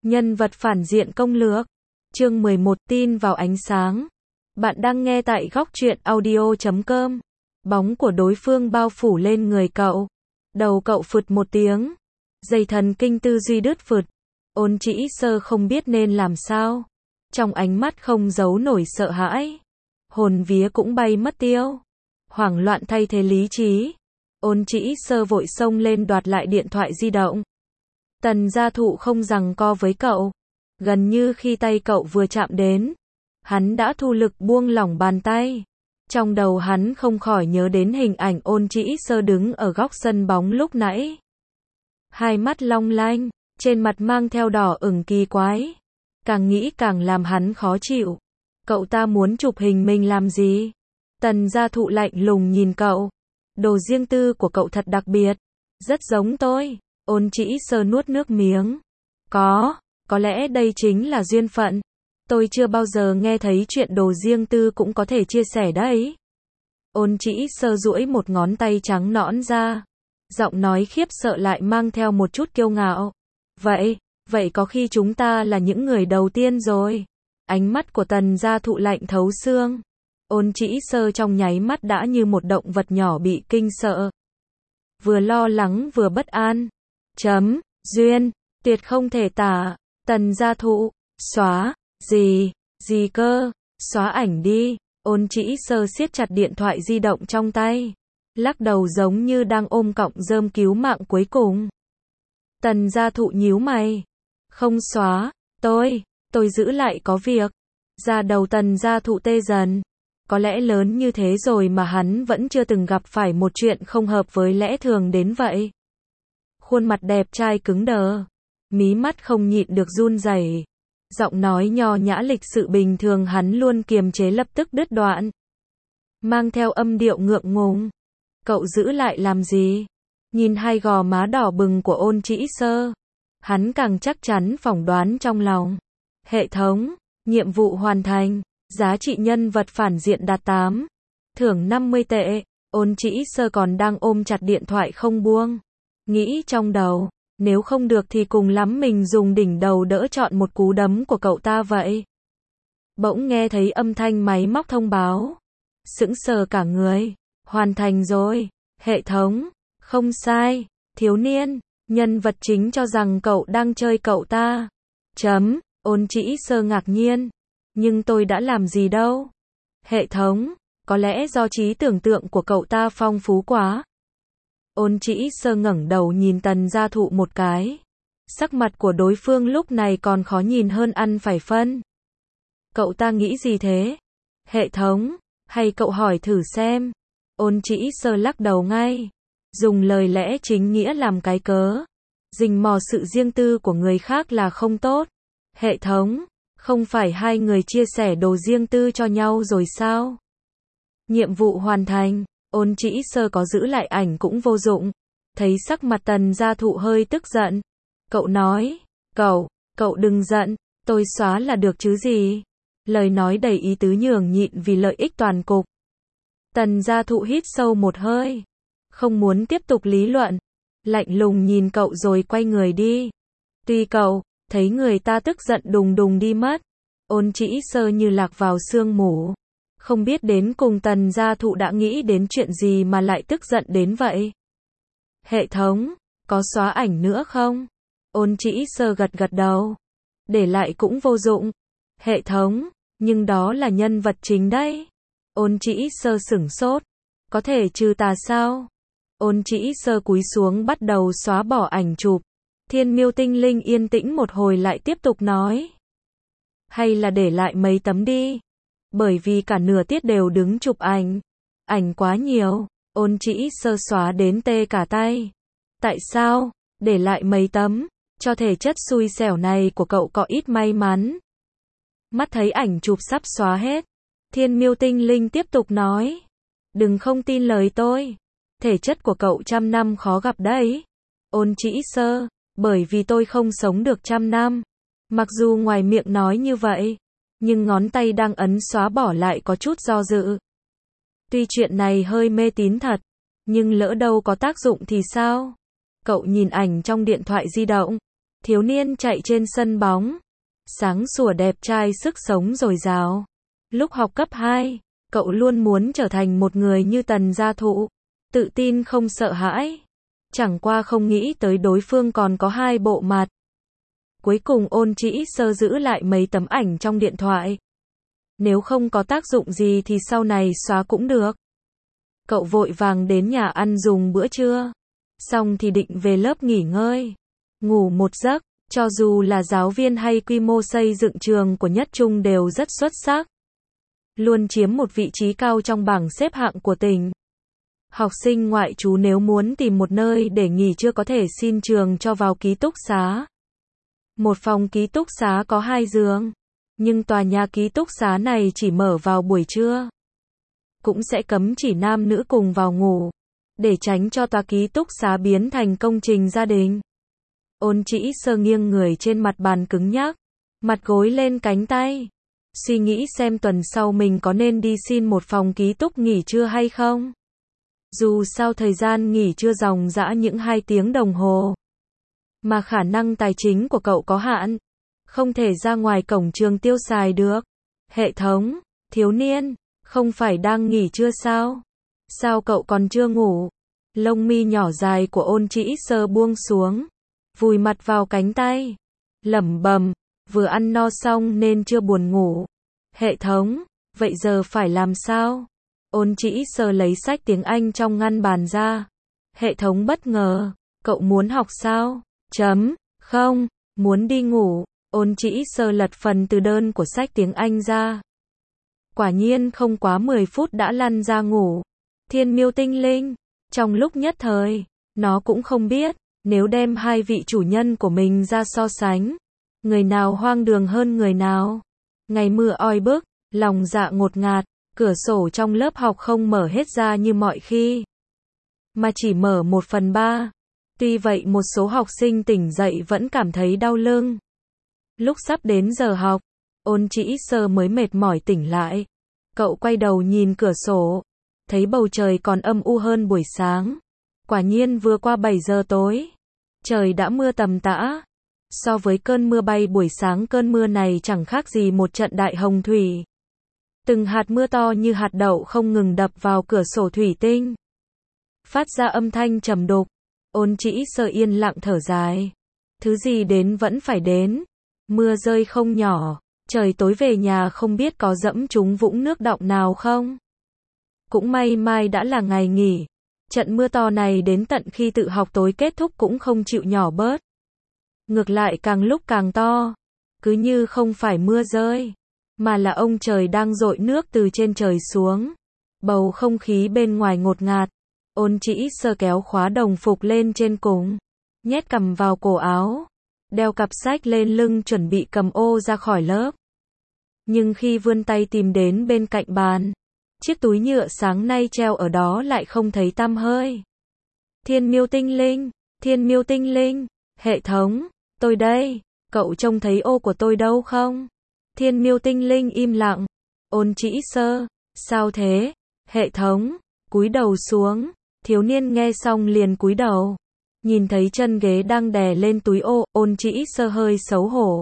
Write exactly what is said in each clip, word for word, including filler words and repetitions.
Nhân vật phản diện công lược. Chương mười một tin vào ánh sáng. Bạn đang nghe tại góc truyện audio chấm com. Bóng của đối phương bao phủ lên người cậu. Đầu cậu phụt một tiếng. Dây thần kinh tư duy đứt phụt. Ôn Chỉ Sơ không biết nên làm sao. Trong ánh mắt không giấu nổi sợ hãi. Hồn vía cũng bay mất tiêu. Hoảng loạn thay thế lý trí. Ôn Chỉ Sơ vội xông lên đoạt lại điện thoại di động. Tần Gia Thụ không giằng co với cậu. Gần như khi tay cậu vừa chạm đến, hắn đã thu lực buông lỏng bàn tay. Trong đầu hắn không khỏi nhớ đến hình ảnh Ôn Chỉ Sơ đứng ở góc sân bóng lúc nãy. Hai mắt long lanh, trên mặt mang theo đỏ ửng kỳ quái. Càng nghĩ càng làm hắn khó chịu. Cậu ta muốn chụp hình mình làm gì? Tần Gia Thụ lạnh lùng nhìn cậu. Đồ riêng tư của cậu thật đặc biệt. Rất giống tôi. Ôn Chỉ Sơ nuốt nước miếng. Có, có lẽ đây chính là duyên phận. Tôi chưa bao giờ nghe thấy chuyện đồ riêng tư cũng có thể chia sẻ đấy. Ôn Chỉ Sơ duỗi một ngón tay trắng nõn ra. Giọng nói khiếp sợ lại mang theo một chút kiêu ngạo. Vậy, vậy có khi chúng ta là những người đầu tiên rồi. Ánh mắt của Tần Gia Thụ lạnh thấu xương. Ôn Chỉ Sơ trong nháy mắt đã như một động vật nhỏ bị kinh sợ. Vừa lo lắng vừa bất an. Chấm, duyên, tuyệt không thể tả. Tần Gia Thụ, xóa, gì, gì cơ, xóa ảnh đi. Ôn Chỉ Sơ siết chặt điện thoại di động trong tay. Lắc đầu giống như đang ôm cọng rơm cứu mạng cuối cùng. Tần Gia Thụ nhíu mày. Không xóa, tôi, tôi giữ lại có việc. Da đầu Tần Gia Thụ tê dần. Có lẽ lớn như thế rồi mà hắn vẫn chưa từng gặp phải một chuyện không hợp với lẽ thường đến vậy. Khuôn mặt đẹp trai cứng đờ. Mí mắt không nhịn được run rẩy. Giọng nói nho nhã lịch sự bình thường hắn luôn kiềm chế lập tức đứt đoạn. Mang theo âm điệu ngượng ngùng. Cậu giữ lại làm gì? Nhìn hai gò má đỏ bừng của Ôn Chỉ Sơ. Hắn càng chắc chắn phỏng đoán trong lòng. Hệ thống, nhiệm vụ hoàn thành. Giá trị nhân vật phản diện đạt tám. Thưởng năm mươi tệ. Ôn Chỉ Sơ còn đang ôm chặt điện thoại không buông. Nghĩ trong đầu, nếu không được thì cùng lắm mình dùng đỉnh đầu đỡ chọn một cú đấm của cậu ta vậy. Bỗng nghe thấy âm thanh máy móc thông báo. Sững sờ cả người. Hoàn thành rồi. Hệ thống. Không sai. Thiếu niên. Nhân vật chính cho rằng cậu đang chơi cậu ta. Chấm. Ôn Chỉ Sơ ngạc nhiên. Nhưng tôi đã làm gì đâu. Hệ thống. Có lẽ do trí tưởng tượng của cậu ta phong phú quá. Ôn Chỉ Sơ ngẩng đầu nhìn Tần Gia Thụ một cái. Sắc mặt của đối phương lúc này còn khó nhìn hơn ăn phải phân. Cậu ta nghĩ gì thế? Hệ thống, hay cậu hỏi thử xem. Ôn Chỉ Sơ lắc đầu ngay. Dùng lời lẽ chính nghĩa làm cái cớ. Rình mò sự riêng tư của người khác là không tốt. Hệ thống, không phải hai người chia sẻ đồ riêng tư cho nhau rồi sao? Nhiệm vụ hoàn thành. Ôn Chỉ Sơ có giữ lại ảnh cũng vô dụng. Thấy sắc mặt Tần Gia Thụ hơi tức giận. Cậu nói, cậu, cậu đừng giận, tôi xóa là được chứ gì. Lời nói đầy ý tứ nhường nhịn vì lợi ích toàn cục. Tần Gia Thụ hít sâu một hơi. Không muốn tiếp tục lý luận. Lạnh lùng nhìn cậu rồi quay người đi. Tuy cậu, thấy người ta tức giận đùng đùng đi mất. Ôn Chỉ Sơ như lạc vào sương mù. Không biết đến cùng Tần Gia Thụ đã nghĩ đến chuyện gì mà lại tức giận đến vậy. Hệ thống, có xóa ảnh nữa không? Ôn Chỉ Sơ gật gật đầu. Để lại cũng vô dụng. Hệ thống, nhưng đó là nhân vật chính đấy. Ôn Chỉ Sơ sửng sốt. Có thể trừ tà sao? Ôn Chỉ Sơ cúi xuống bắt đầu xóa bỏ ảnh chụp. Thiên Miêu Tinh Linh yên tĩnh một hồi lại tiếp tục nói. Hay là để lại mấy tấm đi. Bởi vì cả nửa tiết đều đứng chụp ảnh. Ảnh quá nhiều. Ôn Chỉ Sơ xóa đến tê cả tay. Tại sao? Để lại mấy tấm. Cho thể chất xui xẻo này của cậu có ít may mắn. Mắt thấy ảnh chụp sắp xóa hết. Thiên Miêu Tinh Linh tiếp tục nói. Đừng không tin lời tôi. Thể chất của cậu trăm năm khó gặp đấy. Ôn Chỉ Sơ. Bởi vì tôi không sống được trăm năm. Mặc dù ngoài miệng nói như vậy. Nhưng ngón tay đang ấn xóa bỏ lại có chút do dự. Tuy chuyện này hơi mê tín thật. Nhưng lỡ đâu có tác dụng thì sao? Cậu nhìn ảnh trong điện thoại di động. Thiếu niên chạy trên sân bóng. Sáng sủa đẹp trai sức sống dồi dào. Lúc học cấp hai, cậu luôn muốn trở thành một người như Tần Gia Thụ. Tự tin không sợ hãi. Chẳng qua không nghĩ tới đối phương còn có hai bộ mặt. Cuối cùng Ôn Chỉ Sơ giữ lại mấy tấm ảnh trong điện thoại. Nếu không có tác dụng gì thì sau này xóa cũng được. Cậu vội vàng đến nhà ăn dùng bữa trưa. Xong thì định về lớp nghỉ ngơi. Ngủ một giấc, cho dù là giáo viên hay quy mô xây dựng trường của Nhất Trung đều rất xuất sắc. Luôn chiếm một vị trí cao trong bảng xếp hạng của tỉnh. Học sinh ngoại trú nếu muốn tìm một nơi để nghỉ trưa có thể xin trường cho vào ký túc xá. Một phòng ký túc xá có hai giường. Nhưng tòa nhà ký túc xá này chỉ mở vào buổi trưa. Cũng sẽ cấm chỉ nam nữ cùng vào ngủ. Để tránh cho tòa ký túc xá biến thành công trình gia đình. Ôn Chỉ Sơ nghiêng người trên mặt bàn cứng nhắc. Mặt gối lên cánh tay. Suy nghĩ xem tuần sau mình có nên đi xin một phòng ký túc nghỉ trưa hay không. Dù sao thời gian nghỉ trưa ròng rã những hai tiếng đồng hồ. Mà khả năng tài chính của cậu có hạn. Không thể ra ngoài cổng trường tiêu xài được. Hệ thống, thiếu niên, không phải đang nghỉ trưa sao? Sao cậu còn chưa ngủ? Lông mi nhỏ dài của Ôn Chỉ Sơ buông xuống. Vùi mặt vào cánh tay. Lẩm bẩm, vừa ăn no xong nên chưa buồn ngủ. Hệ thống, vậy giờ phải làm sao? Ôn Chỉ Sơ lấy sách tiếng Anh trong ngăn bàn ra. Hệ thống bất ngờ, cậu muốn học sao? Chấm, không, muốn đi ngủ. Ôn Chỉ Sơ lật phần từ đơn của sách tiếng Anh ra. Quả nhiên không quá mười phút đã lăn ra ngủ. Thiên Miêu Tinh Linh, trong lúc nhất thời, nó cũng không biết, nếu đem hai vị chủ nhân của mình ra so sánh, người nào hoang đường hơn người nào. Ngày mưa oi bức, lòng dạ ngột ngạt, cửa sổ trong lớp học không mở hết ra như mọi khi, mà chỉ mở một phần ba. Tuy vậy một số học sinh tỉnh dậy vẫn cảm thấy đau lưng. Lúc sắp đến giờ học, Ôn Chỉ Sơ mới mệt mỏi tỉnh lại. Cậu quay đầu nhìn cửa sổ, thấy bầu trời còn âm u hơn buổi sáng. Quả nhiên vừa qua bảy giờ tối, trời đã mưa tầm tã. So với cơn mưa bay buổi sáng, cơn mưa này chẳng khác gì một trận đại hồng thủy. Từng hạt mưa to như hạt đậu không ngừng đập vào cửa sổ thủy tinh, phát ra âm thanh trầm đục. Ôn Chỉ Sơ yên lặng thở dài. Thứ gì đến vẫn phải đến. Mưa rơi không nhỏ, trời tối về nhà không biết có dẫm trúng vũng nước đọng nào không. Cũng may mai đã là ngày nghỉ. Trận mưa to này đến tận khi tự học tối kết thúc cũng không chịu nhỏ bớt. Ngược lại càng lúc càng to. Cứ như không phải mưa rơi, mà là ông trời đang dội nước từ trên trời xuống. Bầu không khí bên ngoài ngột ngạt. Ôn Chỉ Sơ kéo khóa đồng phục lên trên cùng, nhét cằm vào cổ áo, đeo cặp sách lên lưng chuẩn bị cầm ô ra khỏi lớp. Nhưng khi vươn tay tìm đến bên cạnh bàn, chiếc túi nhựa sáng nay treo ở đó lại không thấy tăm hơi. Thiên Miêu Tinh Linh, Thiên Miêu Tinh Linh, hệ thống, tôi đây, cậu trông thấy ô của tôi đâu không? Thiên Miêu Tinh Linh im lặng. Ôn Chỉ Sơ, sao thế? Hệ thống, cúi đầu xuống. Thiếu niên nghe xong liền cúi đầu. Nhìn thấy chân ghế đang đè lên túi ô, Ôn Chỉ Sơ hơi xấu hổ.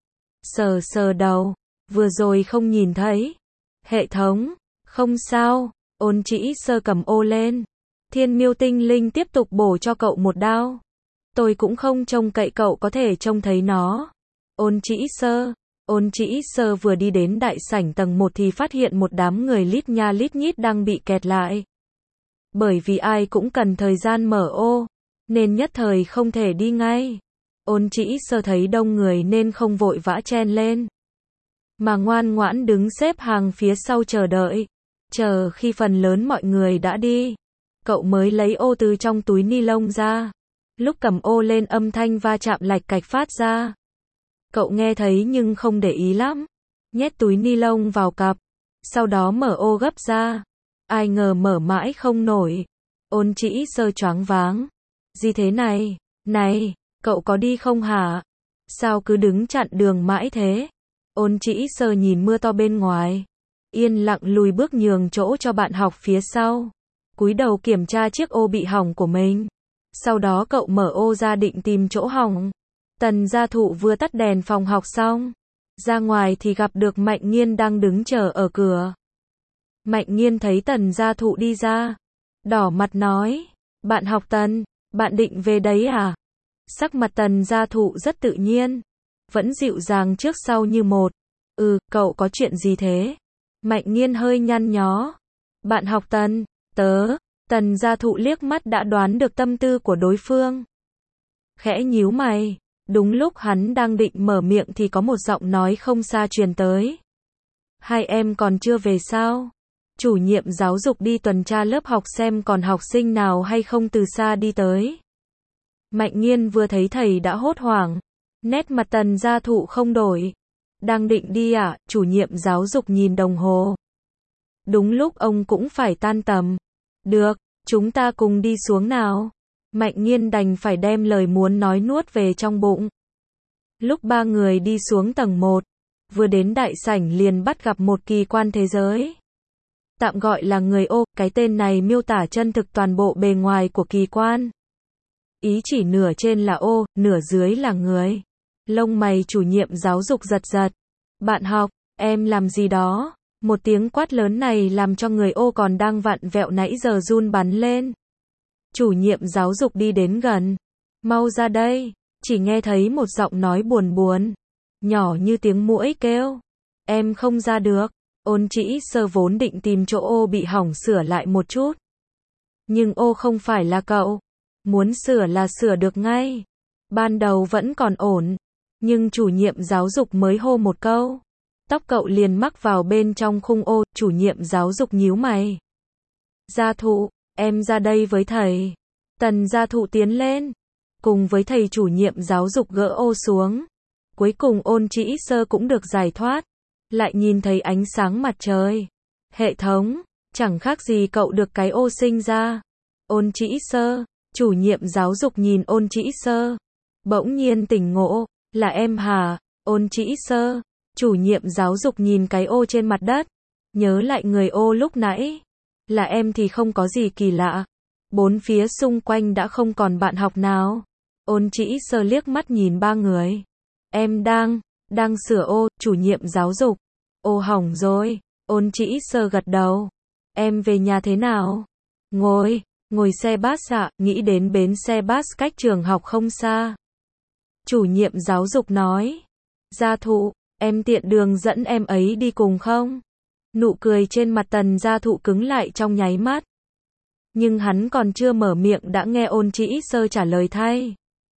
Sờ sờ đầu, vừa rồi không nhìn thấy. Hệ thống, không sao. Ôn Chỉ Sơ cầm ô lên. Thiên Miêu Tinh Linh tiếp tục bổ cho cậu một đao. Tôi cũng không trông cậy cậu có thể trông thấy nó. Ôn Chỉ Sơ. Ôn Chỉ Sơ vừa đi đến đại sảnh tầng một thì phát hiện một đám người lít nha lít nhít đang bị kẹt lại. Bởi vì ai cũng cần thời gian mở ô, nên nhất thời không thể đi ngay. Ôn Chỉ Sơ thấy đông người nên không vội vã chen lên, mà ngoan ngoãn đứng xếp hàng phía sau chờ đợi. Chờ khi phần lớn mọi người đã đi, cậu mới lấy ô từ trong túi ni lông ra. Lúc cầm ô lên âm thanh va chạm lạch cạch phát ra. Cậu nghe thấy nhưng không để ý lắm. Nhét túi ni lông vào cặp, sau đó mở ô gấp ra. Ai ngờ mở mãi không nổi. Ôn Chỉ Sơ choáng váng. Gì thế này? Này, cậu có đi không hả? Sao cứ đứng chặn đường mãi thế? Ôn Chỉ Sơ nhìn mưa to bên ngoài, yên lặng lùi bước nhường chỗ cho bạn học phía sau. Cúi đầu kiểm tra chiếc ô bị hỏng của mình. Sau đó cậu mở ô ra định tìm chỗ hỏng. Tần gia thụ vừa tắt đèn phòng học xong, ra ngoài thì gặp được Mạnh Nghiên đang đứng chờ ở cửa. Mạnh Nghiên thấy Tần gia thụ đi ra, đỏ mặt nói, bạn học Tần, bạn định về đấy à? Sắc mặt Tần gia thụ rất tự nhiên, vẫn dịu dàng trước sau như một. Ừ, cậu có chuyện gì thế? Mạnh Nghiên hơi nhăn nhó. Bạn học Tần, tớ, Tần gia thụ liếc mắt đã đoán được tâm tư của đối phương. Khẽ nhíu mày, đúng lúc hắn đang định mở miệng thì có một giọng nói không xa truyền tới. Hai em còn chưa về sao? Chủ nhiệm giáo dục đi tuần tra lớp học xem còn học sinh nào hay không từ xa đi tới. Mạnh Nghiên vừa thấy thầy đã hốt hoảng, nét mặt Tần gia thụ không đổi. Đang định đi à? Chủ nhiệm giáo dục nhìn đồng hồ. Đúng lúc ông cũng phải tan tầm. Được, chúng ta cùng đi xuống nào. Mạnh Nghiên đành phải đem lời muốn nói nuốt về trong bụng. Lúc ba người đi xuống tầng một, vừa đến đại sảnh liền bắt gặp một kỳ quan thế giới. Tạm gọi là người ô, cái tên này miêu tả chân thực toàn bộ bề ngoài của kỳ quan. Ý chỉ nửa trên là ô, nửa dưới là người. Lông mày chủ nhiệm giáo dục giật giật. Bạn học, em làm gì đó? Một tiếng quát lớn này làm cho người ô còn đang vặn vẹo nãy giờ run bắn lên. Chủ nhiệm giáo dục đi đến gần. Mau ra đây. Chỉ nghe thấy một giọng nói buồn buồn, nhỏ như tiếng muỗi kêu. Em không ra được. Ôn Trĩ Sơ vốn định tìm chỗ ô bị hỏng sửa lại một chút. Nhưng ô không phải là cậu. Muốn sửa là sửa được ngay. Ban đầu vẫn còn ổn. Nhưng chủ nhiệm giáo dục mới hô một câu. Tóc cậu liền mắc vào bên trong khung ô, chủ nhiệm giáo dục nhíu mày. Gia thụ, em ra đây với thầy. Tần gia thụ tiến lên. Cùng với thầy chủ nhiệm giáo dục gỡ ô xuống. Cuối cùng Ôn Trĩ Sơ cũng được giải thoát. Lại nhìn thấy ánh sáng mặt trời. Hệ thống, chẳng khác gì cậu được cái ô sinh ra. Ôn Trĩ Sơ, chủ nhiệm giáo dục nhìn Ôn Trĩ Sơ. Bỗng nhiên tỉnh ngộ, là em hả? Ôn Trĩ Sơ, chủ nhiệm giáo dục nhìn cái ô trên mặt đất. Nhớ lại người ô lúc nãy. Là em thì không có gì kỳ lạ. Bốn phía xung quanh đã không còn bạn học nào. Ôn Trĩ Sơ liếc mắt nhìn ba người. Em đang, đang sửa ô, chủ nhiệm giáo dục. Ô hỏng rồi. Ôn Trĩ Sơ gật đầu. Em về nhà thế nào? Ngồi, ngồi xe bus ạ, nghĩ đến bến xe bus cách trường học không xa. Chủ nhiệm giáo dục nói. Gia thụ, em tiện đường dẫn em ấy đi cùng không? Nụ cười trên mặt Tần gia thụ cứng lại trong nháy mắt. Nhưng hắn còn chưa mở miệng đã nghe Ôn Trĩ Sơ trả lời thay.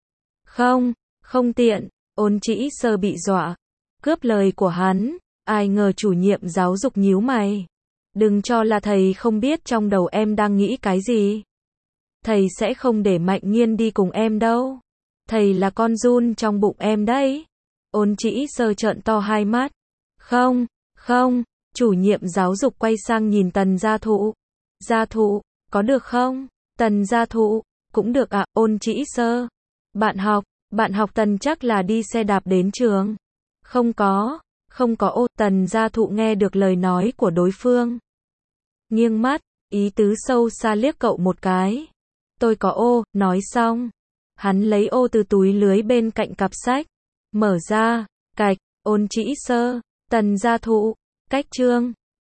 Không, không tiện. Ôn Trĩ Sơ bị dọa. Cướp lời của hắn. Ai ngờ chủ nhiệm giáo dục nhíu mày. Đừng cho là thầy không biết trong đầu em đang nghĩ cái gì. Thầy sẽ không để Mạnh Nghiên đi cùng em đâu. Thầy là con giun trong bụng em đấy. Ôn Trĩ Sơ trợn to hai mắt. Không, không. Chủ nhiệm giáo dục quay sang nhìn Tần gia thụ. Gia thụ, có được không? Tần gia thụ, cũng được ạ. Ôn Trĩ Sơ. Bạn học, bạn học Tần chắc là đi xe đạp đến trường. Không có, không có ô. Tần gia thụ nghe được lời nói của đối phương. Nghiêng mắt, ý tứ sâu xa liếc cậu một cái. Tôi có ô, nói xong. Hắn lấy ô từ túi lưới bên cạnh cặp sách. Mở ra, cạch, Ôn Trĩ Sơ, Tần gia thụ, cách chương.